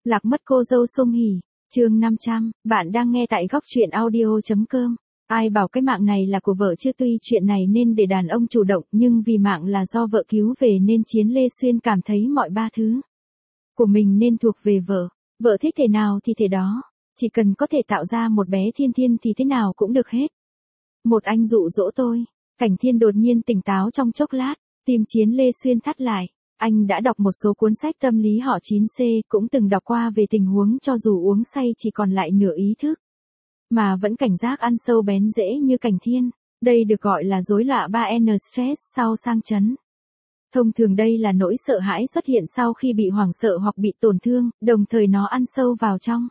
Lạc mất cô dâu Sung Hỉ, chương 500, bạn đang nghe tại góc truyện audio.com. Ai bảo cái mạng này là của vợ chứ, tuy chuyện này nên để đàn ông chủ động nhưng vì mạng là do vợ cứu về nên Chiến Lê Xuyên cảm thấy mọi ba thứ của mình nên thuộc về vợ. Vợ thích thế nào thì thế đó, chỉ cần có thể tạo ra một bé Thiên Thiên thì thế nào cũng được hết. Một anh dụ dỗ tôi. Cảnh Thiên đột nhiên tỉnh táo trong chốc lát, tim Chiến Lê Xuyên thắt lại. Anh đã đọc một số cuốn sách tâm lý họ 9C, cũng từng đọc qua về tình huống cho dù uống say chỉ còn lại nửa ý thức, mà vẫn cảnh giác ăn sâu bén rễ như Cảnh Thiên. Đây được gọi là rối loạn 3N stress sau sang chấn. Thông thường đây là nỗi sợ hãi xuất hiện sau khi bị hoảng sợ hoặc bị tổn thương, đồng thời nó ăn sâu vào trong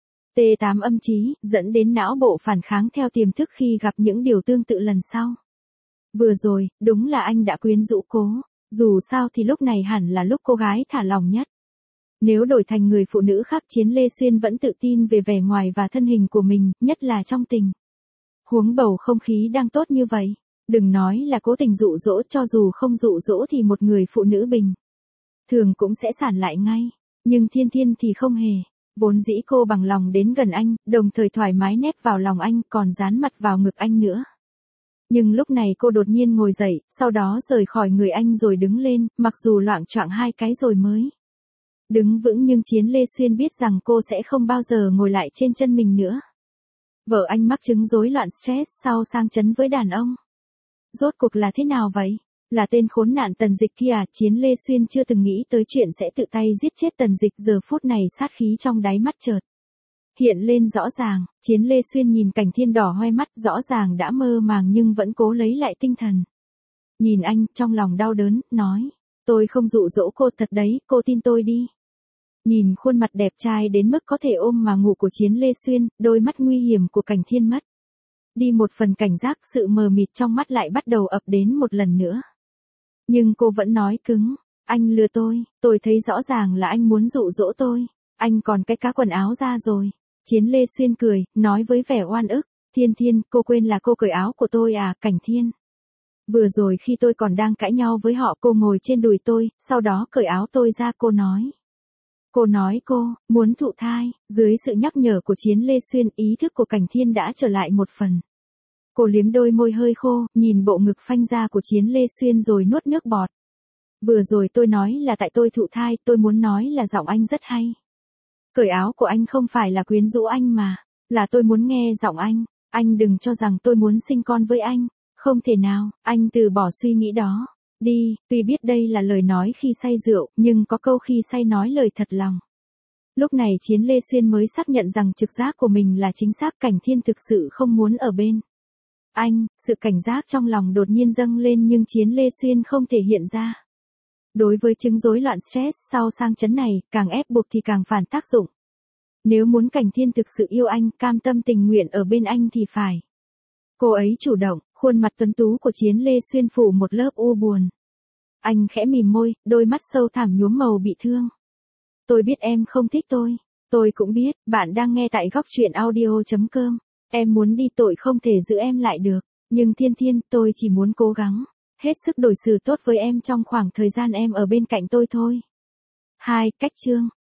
T8 âm trí, dẫn đến não bộ phản kháng theo tiềm thức khi gặp những điều tương tự lần sau. Vừa rồi, đúng là anh đã quyến rũ cô. Dù sao thì lúc này hẳn là lúc cô gái thả lòng nhất. Nếu đổi thành người phụ nữ khác, Chiến Lê Xuyên vẫn tự tin về vẻ ngoài và thân hình của mình, nhất là trong tình huống bầu không khí đang tốt như vậy. Đừng nói là cố tình dụ dỗ, cho dù không dụ dỗ thì một người phụ nữ bình thường cũng sẽ sản lại ngay. Nhưng Thiên Thiên thì không hề. Vốn dĩ cô bằng lòng đến gần anh, đồng thời thoải mái nép vào lòng anh, còn dán mặt vào ngực anh nữa. Nhưng lúc này cô đột nhiên ngồi dậy, sau đó rời khỏi người anh rồi đứng lên, mặc dù loạng choạng hai cái rồi mới đứng vững, nhưng Chiến Lê Xuyên biết rằng cô sẽ không bao giờ ngồi lại trên chân mình nữa. Vợ anh mắc chứng rối loạn stress sau sang chấn với đàn ông. Rốt cuộc là thế nào vậy? Là tên khốn nạn Tần Dịch kia à? Chiến Lê Xuyên chưa từng nghĩ tới chuyện sẽ tự tay giết chết Tần Dịch, giờ phút này sát khí trong đáy mắt chợt hiện lên rõ ràng. Chiến Lê Xuyên nhìn Cảnh Thiên đỏ hoe mắt, rõ ràng đã mơ màng nhưng vẫn cố lấy lại tinh thần. Nhìn anh, trong lòng đau đớn, nói, tôi không dụ dỗ cô thật đấy, cô tin tôi đi. Nhìn khuôn mặt đẹp trai đến mức có thể ôm mà ngủ của Chiến Lê Xuyên, đôi mắt nguy hiểm của Cảnh Thiên mất đi một phần cảnh giác, sự mờ mịt trong mắt lại bắt đầu ập đến một lần nữa. Nhưng cô vẫn nói cứng, anh lừa tôi thấy rõ ràng là anh muốn dụ dỗ tôi, anh còn cái cá quần áo ra rồi. Chiến Lê Xuyên cười, nói với vẻ oan ức, Thiên Thiên, cô quên là cô cởi áo của tôi à? Cảnh Thiên, vừa rồi khi tôi còn đang cãi nhau với họ, cô ngồi trên đùi tôi, sau đó cởi áo tôi ra, cô nói cô muốn thụ thai. Dưới sự nhắc nhở của Chiến Lê Xuyên, ý thức của Cảnh Thiên đã trở lại một phần. Cô liếm đôi môi hơi khô, nhìn bộ ngực phanh ra của Chiến Lê Xuyên rồi nuốt nước bọt. Vừa rồi tôi nói là tại tôi thụ thai, tôi muốn nói là giọng anh rất hay. Cởi áo của anh không phải là quyến rũ anh mà, là tôi muốn nghe giọng anh đừng cho rằng tôi muốn sinh con với anh, không thể nào, anh từ bỏ suy nghĩ đó đi. Tuy biết đây là lời nói khi say rượu, nhưng có câu khi say nói lời thật lòng. Lúc này Chiến Lê Xuyên mới xác nhận rằng trực giác của mình là chính xác, Cảnh Thiên thực sự không muốn ở bên anh. Sự cảnh giác trong lòng đột nhiên dâng lên nhưng Chiến Lê Xuyên không thể hiện ra. Đối với chứng rối loạn stress sau sang chấn này, càng ép buộc thì càng phản tác dụng. Nếu muốn Cảnh Thiên thực sự yêu anh, cam tâm tình nguyện ở bên anh thì phải cô ấy chủ động. Khuôn mặt tuấn tú của Chiến Lê Xuyên phủ một lớp u buồn. Anh khẽ mỉm môi, đôi mắt sâu thẳm nhuốm màu bị thương. Tôi biết em không thích tôi cũng biết. Bạn đang nghe tại góc truyện audio.com. Em muốn đi, tội không thể giữ em lại được. Nhưng Thiên Thiên, tôi chỉ muốn cố gắng hết sức đối xử tốt với em trong khoảng thời gian em ở bên cạnh tôi thôi. 2. Cách chương.